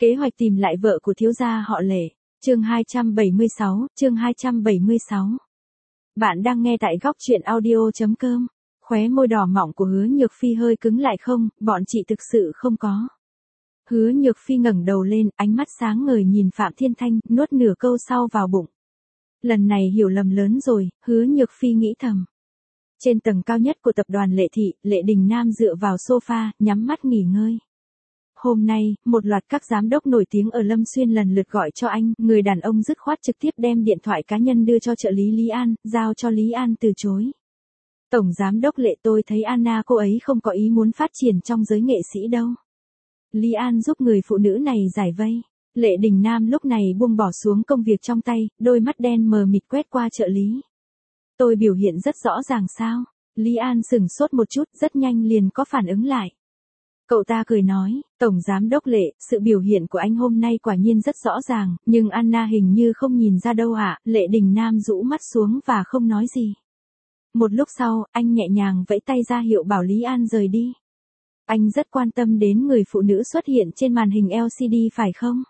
Kế hoạch tìm lại vợ của thiếu gia họ Lệ. Chương 276. Bạn đang nghe tại góc truyện audio.com. Khóe môi đỏ mọng của Hứa Nhược Phi hơi cứng lại. Không, bọn chị thực sự không có. Hứa Nhược Phi ngẩng đầu lên, ánh mắt sáng ngời nhìn Phạm Thiên Thanh, nuốt nửa câu sau vào bụng. Lần này hiểu lầm lớn rồi, Hứa Nhược Phi nghĩ thầm. Trên tầng cao nhất của tập đoàn Lệ Thị, Lệ Đình Nam dựa vào sofa, nhắm mắt nghỉ ngơi. Hôm nay, một loạt các giám đốc nổi tiếng ở Lâm Xuyên lần lượt gọi cho anh, người đàn ông dứt khoát trực tiếp đem điện thoại cá nhân đưa cho trợ lý Lý An, giao cho Lý An từ chối. Tổng giám đốc Lệ, tôi thấy Anna cô ấy không có ý muốn phát triển trong giới nghệ sĩ đâu. Lý An giúp người phụ nữ này giải vây. Lệ Đình Nam lúc này buông bỏ xuống công việc trong tay, đôi mắt đen mờ mịt quét qua trợ lý. Tôi biểu hiện rất rõ ràng sao? Lý An sửng sốt một chút, rất nhanh liền có phản ứng lại. Cậu ta cười nói, Tổng Giám đốc Lệ, sự biểu hiện của anh hôm nay quả nhiên rất rõ ràng, nhưng Anna hình như không nhìn ra đâu ạ. Lệ Đình Nam rũ mắt xuống và không nói gì. Một lúc sau, anh nhẹ nhàng vẫy tay ra hiệu bảo Lý An rời đi. Anh rất quan tâm đến người phụ nữ xuất hiện trên màn hình LCD phải không?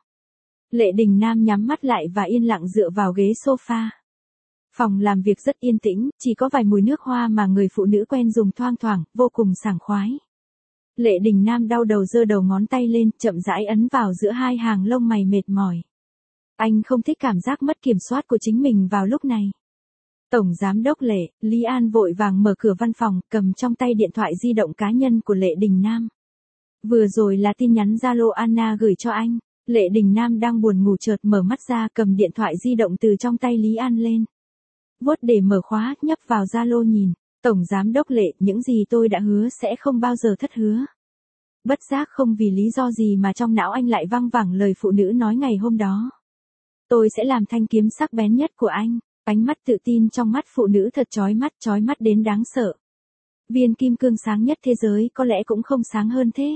Lệ Đình Nam nhắm mắt lại và yên lặng dựa vào ghế sofa. Phòng làm việc rất yên tĩnh, chỉ có vài mùi nước hoa mà người phụ nữ quen dùng thoang thoảng, vô cùng sảng khoái. Lệ Đình Nam đau đầu giơ đầu ngón tay lên, chậm rãi ấn vào giữa hai hàng lông mày mệt mỏi. Anh không thích cảm giác mất kiểm soát của chính mình vào lúc này. Tổng Giám đốc Lệ, Lý An vội vàng mở cửa văn phòng, cầm trong tay điện thoại di động cá nhân của Lệ Đình Nam. Vừa rồi là tin nhắn Zalo Anna gửi cho anh. Lệ Đình Nam đang buồn ngủ chợt mở mắt ra, cầm điện thoại di động từ trong tay Lý An lên. Vuốt để mở khóa, nhấp vào Zalo nhìn. Tổng Giám đốc Lệ, những gì tôi đã hứa sẽ không bao giờ thất hứa. Bất giác không vì lý do gì mà trong não anh lại văng vẳng lời phụ nữ nói ngày hôm đó. Tôi sẽ làm thanh kiếm sắc bén nhất của anh. Ánh mắt tự tin trong mắt phụ nữ thật chói mắt đến đáng sợ. Viên kim cương sáng nhất thế giới có lẽ cũng không sáng hơn thế.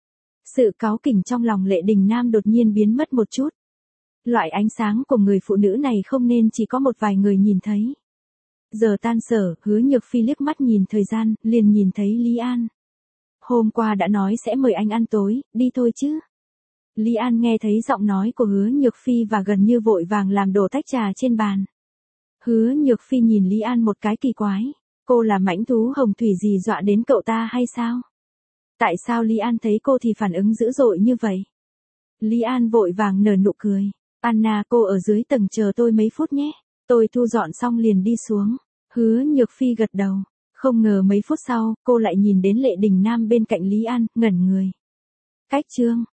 Sự cáu kỉnh trong lòng Lệ Đình Nam đột nhiên biến mất một chút. Loại ánh sáng của người phụ nữ này không nên chỉ có một vài người nhìn thấy. Giờ tan sở, Hứa Nhược Phi liếc mắt nhìn thời gian, liền nhìn thấy Lý An. Hôm qua đã nói sẽ mời anh ăn tối, đi thôi chứ. Lý An nghe thấy giọng nói của Hứa Nhược Phi và gần như vội vàng làm đổ tách trà trên bàn. Hứa Nhược Phi nhìn Lý An một cái kỳ quái. Cô là mãnh thú hồng thủy gì dọa đến cậu ta hay sao? Tại sao Lý An thấy cô thì phản ứng dữ dội như vậy? Lý An vội vàng nở nụ cười. Anna, cô ở dưới tầng chờ tôi mấy phút nhé. Tôi thu dọn xong liền đi xuống. Hứa Nhược Phi gật đầu. Không ngờ mấy phút sau, cô lại nhìn đến Lệ Đình Nam bên cạnh Lý An, ngẩn người. Cách chương.